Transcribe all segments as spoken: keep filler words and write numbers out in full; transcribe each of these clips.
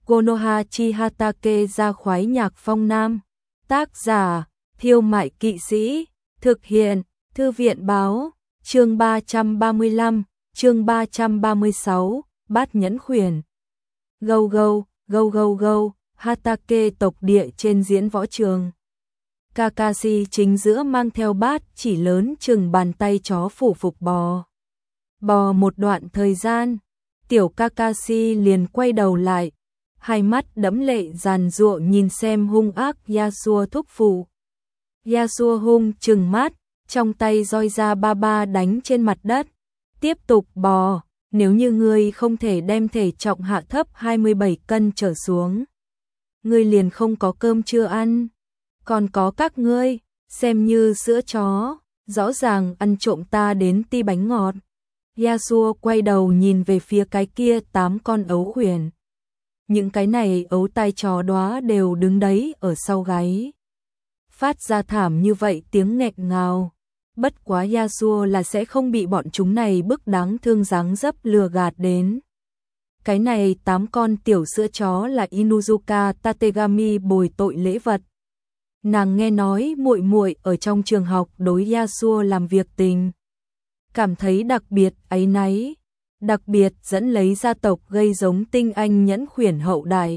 Konohachi Hatake ra khoái nhạc phong nam. Tác giả, Thiêu Mại Kỵ Sĩ. Thực hiện, Thư viện Báo. Chương ba trăm ba mươi lăm, chương ba trăm ba mươi sáu, Bát Nhẫn Khuyển. Gâu gâu, gâu gâu gâu, Hatake tộc địa trên diễn võ trường. Kakashi chính giữa mang theo bát chỉ lớn chừng bàn tay chó phủ phục bò. Bò một đoạn thời gian, tiểu Kakashi liền quay đầu lại, hai mắt đẫm lệ giàn giụa nhìn xem hung ác Yasuo thúc phụ. Yasuo hung trừng mắt, trong tay roi ra ba ba đánh trên mặt đất. Tiếp tục bò, nếu như ngươi không thể đem thể trọng hạ thấp hai mươi bảy cân trở xuống, ngươi liền không có cơm chưa ăn. Còn có các ngươi, xem như sữa chó, rõ ràng ăn trộm ta đến ti bánh ngọt. Yasuo quay đầu nhìn về phía cái kia tám con ấu khuyển. Những cái này ấu tai chó đóa đều đứng đấy ở sau gáy, phát ra thảm như vậy tiếng nghẹn ngào. Bất quá Yasuo là sẽ không bị bọn chúng này bức đáng thương dáng dấp lừa gạt đến. Cái này tám con tiểu sữa chó là Inuzuka Tategami bồi tội lễ vật. Nàng nghe nói muội muội ở trong trường học đối Yasuo làm việc tình, cảm thấy đặc biệt áy náy, đặc biệt dẫn lấy gia tộc gây giống tinh anh nhẫn khuyển hậu đại.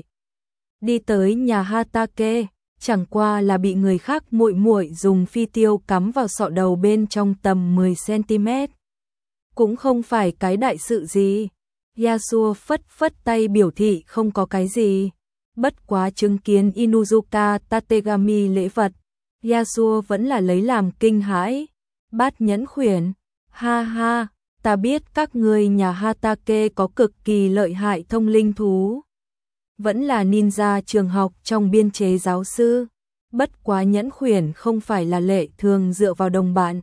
Đi tới nhà Hatake, chẳng qua là bị người khác muội muội dùng phi tiêu cắm vào sọ đầu bên trong tầm mười xăng-ti-mét. Cũng không phải cái đại sự gì. Yasuo phất phất tay biểu thị không có cái gì. Bất quá chứng kiến Inuzuka Tategami lễ vật, Yasuo vẫn là lấy làm kinh hãi. Bát nhẫn khuyển, ha ha, ta biết các ngươi nhà Hatake có cực kỳ lợi hại thông linh thú. Vẫn là ninja trường học trong biên chế giáo sư. Bất quá nhẫn khuyển không phải là lệ thường dựa vào đồng bạn.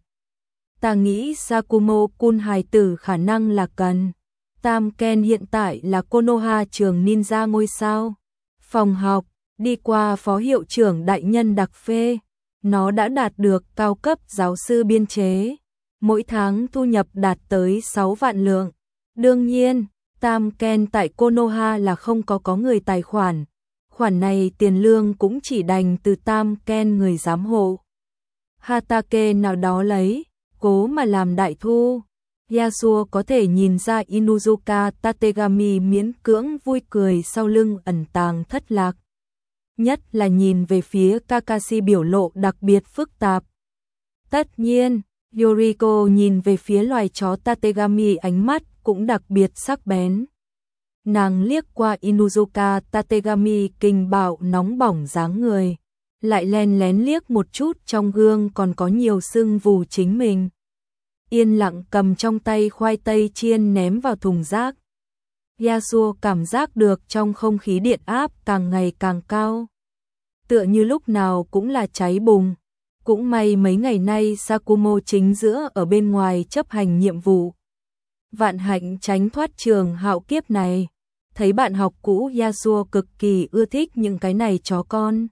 Ta nghĩ Sakumo-kun hài tử khả năng là cần. Tam Ken hiện tại là Konoha trường ninja ngôi sao. Phòng học, đi qua phó hiệu trưởng đại nhân đặc phê. Nó đã đạt được cao cấp giáo sư biên chế. Mỗi tháng thu nhập đạt tới sáu vạn lượng. Đương nhiên, Tam Ken tại Konoha là không có có người tài khoản. Khoản này tiền lương cũng chỉ đành từ Tam Ken người giám hộ. Hatake nào đó lấy, cố mà làm đại thu. Yasuo có thể nhìn ra Inuzuka Tategami miễn cưỡng vui cười sau lưng ẩn tàng thất lạc. Nhất là nhìn về phía Kakashi biểu lộ đặc biệt phức tạp. Tất nhiên, Yoriko nhìn về phía loài chó Tategami ánh mắt cũng đặc biệt sắc bén. Nàng liếc qua Inuzuka Tategami kinh bạo nóng bỏng dáng người, lại len lén liếc một chút trong gương còn có nhiều sưng vù chính mình. Yên lặng cầm trong tay khoai tây chiên ném vào thùng rác. Yasuo cảm giác được trong không khí điện áp càng ngày càng cao. Tựa như lúc nào cũng là cháy bùng. Cũng may mấy ngày nay Sakumo chính giữa ở bên ngoài chấp hành nhiệm vụ. Vạn hạnh tránh thoát trường hạo kiếp này. Thấy bạn học cũ Yasuo cực kỳ ưa thích những cái này chó con.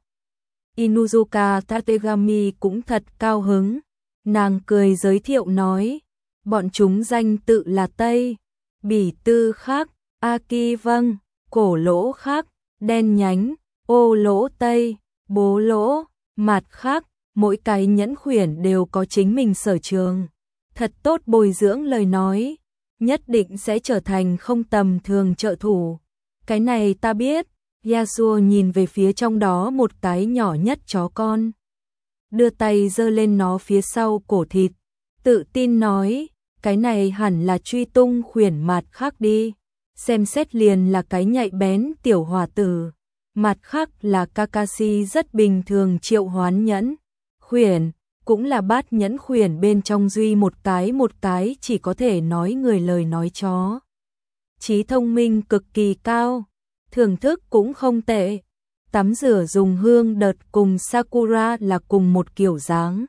Inuzuka Tategami cũng thật cao hứng. Nàng cười giới thiệu nói, bọn chúng danh tự là Tây, Bỉ Tư khác, Aki vâng, cổ lỗ khác, đen nhánh, ô lỗ Tây, bố lỗ, mặt khác, mỗi cái nhẫn khuyển đều có chính mình sở trường. Thật tốt bồi dưỡng lời nói, nhất định sẽ trở thành không tầm thường trợ thủ. Cái này ta biết. Yasuo nhìn về phía trong đó một cái nhỏ nhất chó con, đưa tay giơ lên nó phía sau cổ thịt, tự tin nói, cái này hẳn là truy tung khuyển mặt khác đi, xem xét liền là cái nhạy bén tiểu hòa tử. Mặt khác là Kakashi rất bình thường triệu hoán nhẫn khuyển, cũng là bát nhẫn khuyển bên trong duy một cái một cái chỉ có thể nói người lời nói chó. Trí thông minh cực kỳ cao, thưởng thức cũng không tệ. Tắm rửa dùng hương đợt cùng Sakura là cùng một kiểu dáng.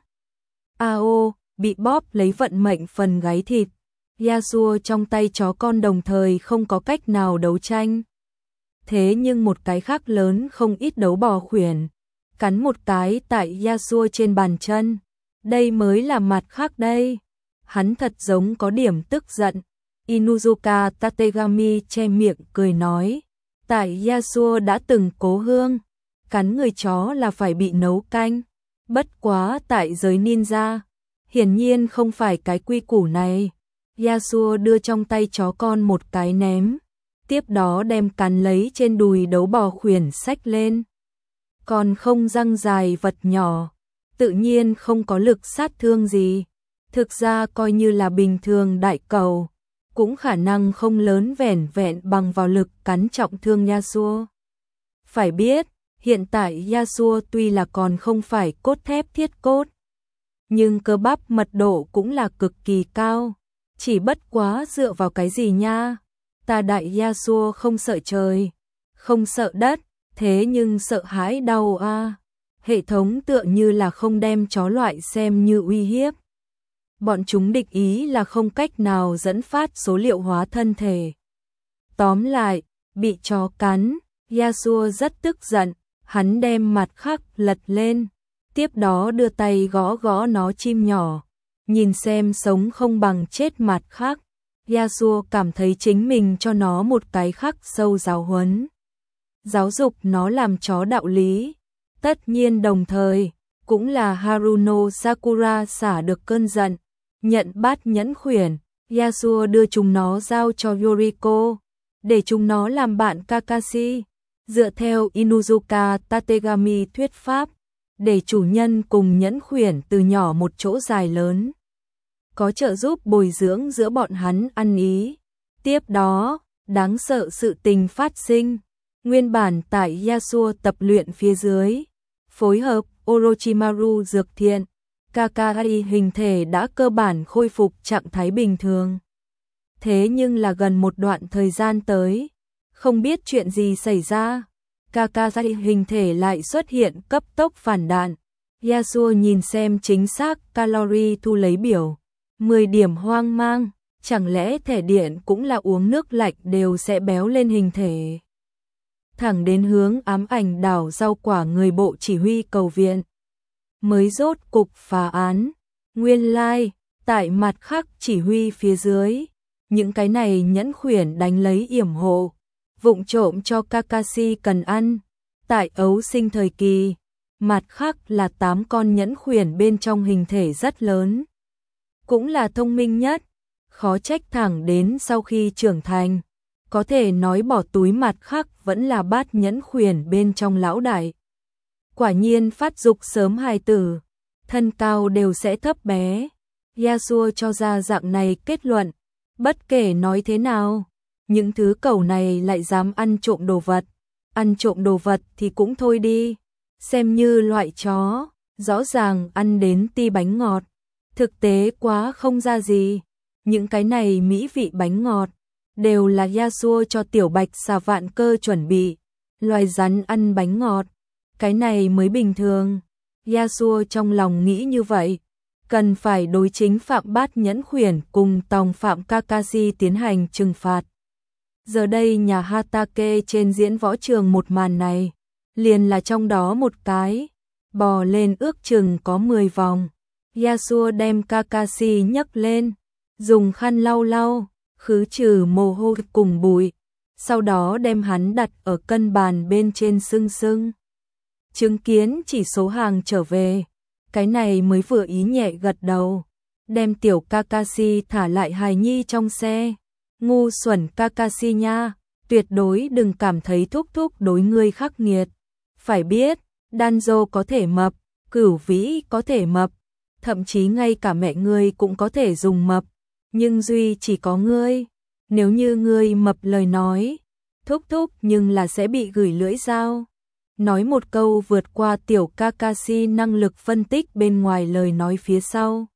Ao, bị bóp lấy vận mệnh phần gáy thịt. Yasuo trong tay chó con đồng thời không có cách nào đấu tranh. Thế nhưng một cái khác lớn không ít đấu bò khuyển. Cắn một cái tại Yasuo trên bàn chân. Đây mới là mặt khác đây. Hắn thật giống có điểm tức giận. Inuzuka Tategami che miệng cười nói. Tại Yasuo đã từng cố hương, cắn người chó là phải bị nấu canh. Bất quá tại giới ninja, hiển nhiên không phải cái quy củ này. Yasuo đưa trong tay chó con một cái ném, tiếp đó đem cắn lấy trên đùi đấu bò khuyển xách lên. Còn không răng dài vật nhỏ, tự nhiên không có lực sát thương gì. Thực ra coi như là bình thường đại cầu, cũng khả năng không lớn vẻn vẹn bằng vào lực cắn trọng thương Yasuo. Phải biết, hiện tại Yasuo tuy là còn không phải cốt thép thiết cốt, nhưng cơ bắp mật độ cũng là cực kỳ cao. Chỉ bất quá dựa vào cái gì nha? Ta đại Yasuo không sợ trời, không sợ đất, thế nhưng sợ hãi đau a. À. Hệ thống tựa như là không đem chó loại xem như uy hiếp. Bọn chúng địch ý là không cách nào dẫn phát số liệu hóa thân thể. Tóm lại, bị chó cắn, Yasuo rất tức giận, hắn đem mặt khắc lật lên, tiếp đó đưa tay gõ gõ nó chim nhỏ, nhìn xem sống không bằng chết mặt khắc. Yasuo cảm thấy chính mình cho nó một cái khắc sâu giáo huấn, giáo dục nó làm chó đạo lý. Tất nhiên đồng thời, cũng là Haruno Sakura xả được cơn giận, nhận bát nhẫn khuyển, Yasuo đưa chúng nó giao cho Yoriko, để chúng nó làm bạn Kakashi. Dựa theo Inuzuka Tategami thuyết pháp, để chủ nhân cùng nhẫn khuyển từ nhỏ một chỗ dài lớn, có trợ giúp bồi dưỡng giữa bọn hắn ăn ý. Tiếp đó, đáng sợ sự tình phát sinh. Nguyên bản tại Yasuo tập luyện phía dưới, phối hợp Orochimaru dược thiện, Kakashi hình thể đã cơ bản khôi phục trạng thái bình thường. Thế nhưng là gần một đoạn thời gian tới, không biết chuyện gì xảy ra, Kakashi hình thể lại xuất hiện cấp tốc phản đạn. Yasuo nhìn xem chính xác calorie thu lấy biểu, mười điểm hoang mang, chẳng lẽ thẻ điện cũng là uống nước lạnh đều sẽ béo lên hình thể. Thẳng đến hướng ám ảnh đảo rau quả người bộ chỉ huy cầu viện, mới rốt cục phá án. Nguyên lai, like, tại mặt khác chỉ huy phía dưới, những cái này nhẫn khuyển đánh lấy yểm hộ, vụng trộm cho Kakashi cần ăn. Tại ấu sinh thời kỳ, mặt khác là tám con nhẫn khuyển bên trong hình thể rất lớn, cũng là thông minh nhất, khó trách thẳng đến sau khi trưởng thành, có thể nói bỏ túi mặt khác vẫn là bát nhẫn khuyển bên trong lão đại. Quả nhiên phát dục sớm hài tử, thân cao đều sẽ thấp bé. Yasuo cho ra dạng này kết luận, bất kể nói thế nào, những thứ cẩu này lại dám ăn trộm đồ vật. Ăn trộm đồ vật thì cũng thôi đi, xem như loại chó, rõ ràng ăn đến ti bánh ngọt, thực tế quá không ra gì. Những cái này mỹ vị bánh ngọt đều là Yasuo cho tiểu bạch xà vạn cơ chuẩn bị. Loài rắn ăn bánh ngọt, cái này mới bình thường. Yasuo trong lòng nghĩ như vậy, cần phải đối chính phạm bát nhẫn khuyển cùng tòng phạm Kakashi tiến hành trừng phạt. Giờ đây nhà Hatake trên diễn võ trường một màn này, liền là trong đó một cái, bò lên ước chừng có mười vòng. Yasuo đem Kakashi nhấc lên, dùng khăn lau lau, khứ trừ mồ hôi cùng bụi, sau đó đem hắn đặt ở cân bàn bên trên sưng sưng. Chứng kiến chỉ số hàng trở về, cái này mới vừa ý nhẹ gật đầu, đem tiểu Kakashi thả lại hài nhi trong xe. Ngu xuẩn Kakashi nha, tuyệt đối đừng cảm thấy thúc thúc đối ngươi khắc nghiệt. Phải biết, Danzo có thể mập, Cửu Vĩ có thể mập, thậm chí ngay cả mẹ ngươi cũng có thể dùng mập, nhưng duy chỉ có ngươi, nếu như ngươi mập lời nói, thúc thúc nhưng là sẽ bị gửi lưỡi dao. Nói một câu vượt qua tiểu Kakashi năng lực phân tích bên ngoài lời nói phía sau.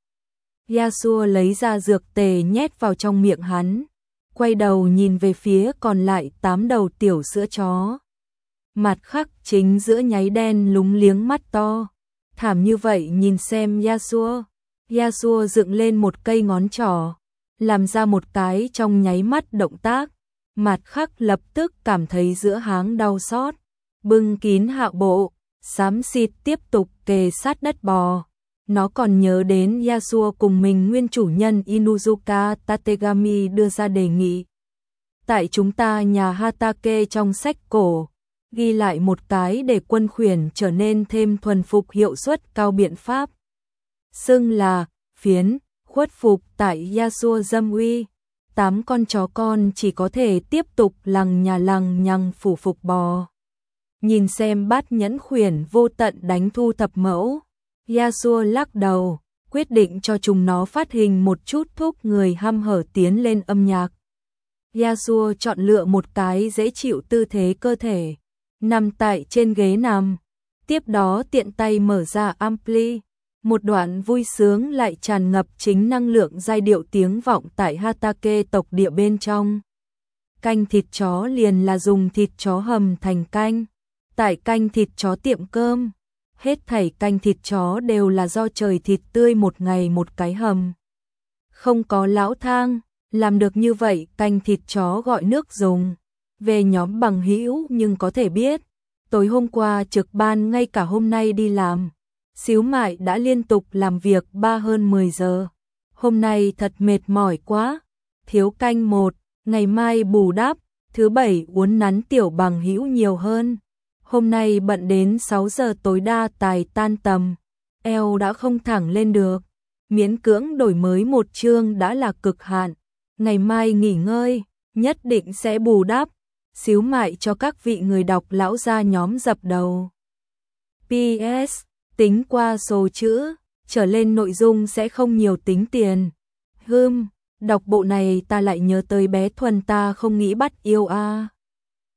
Yasuo lấy ra dược tề nhét vào trong miệng hắn, quay đầu nhìn về phía còn lại tám đầu tiểu sữa chó. Mặt khắc chính giữa nháy đen lúng liếng mắt to, thảm như vậy nhìn xem Yasuo. Yasuo dựng lên một cây ngón trỏ, làm ra một cái trong nháy mắt động tác, mặt khắc lập tức cảm thấy giữa háng đau xót, bưng kín hạ bộ, xám xịt tiếp tục kề sát đất bò. Nó còn nhớ đến Yasuo cùng mình nguyên chủ nhân Inuzuka Tategami đưa ra đề nghị. Tại chúng ta nhà Hatake trong sách cổ, ghi lại một cái để quân khuyển trở nên thêm thuần phục hiệu suất cao biện pháp. Xưng là phiến, khuất phục tại Yasuo dâm uy. Tám con chó con chỉ có thể tiếp tục lằng nhà lằng nhằng phủ phục bò. Nhìn xem bát nhẫn khuyển vô tận đánh thu thập mẫu. Yasuo lắc đầu, quyết định cho chúng nó phát hình một chút thúc người hăm hở tiến lên âm nhạc. Yasuo chọn lựa một cái dễ chịu tư thế cơ thể, nằm tại trên ghế nằm. Tiếp đó tiện tay mở ra ampli. Một đoạn vui sướng lại tràn ngập chính năng lượng giai điệu tiếng vọng tại Hatake tộc địa bên trong. Canh thịt chó liền là dùng thịt chó hầm thành canh. Tại canh thịt chó tiệm cơm, hết thảy canh thịt chó đều là do trời thịt tươi một ngày một cái hầm. Không có lão thang, làm được như vậy canh thịt chó gọi nước dùng. Về nhóm bằng hữu nhưng có thể biết, tối hôm qua trực ban ngay cả hôm nay đi làm. Xíu mại đã liên tục làm việc ba hơn mười giờ. Hôm nay thật mệt mỏi quá. Thiếu canh một, ngày mai bù đắp, thứ bảy uốn nắn tiểu bằng hữu nhiều hơn. Hôm nay bận đến sáu giờ tối đa tài tan tầm. Eo đã không thẳng lên được. Miễn cưỡng đổi mới một chương đã là cực hạn. Ngày mai nghỉ ngơi, nhất định sẽ bù đắp. Xíu mại cho các vị người đọc lão gia nhóm dập đầu. pê ét Tính qua số chữ, trở lên nội dung sẽ không nhiều tính tiền. Hừm, đọc bộ này ta lại nhớ tới bé Thuần ta không nghĩ bắt yêu a. À.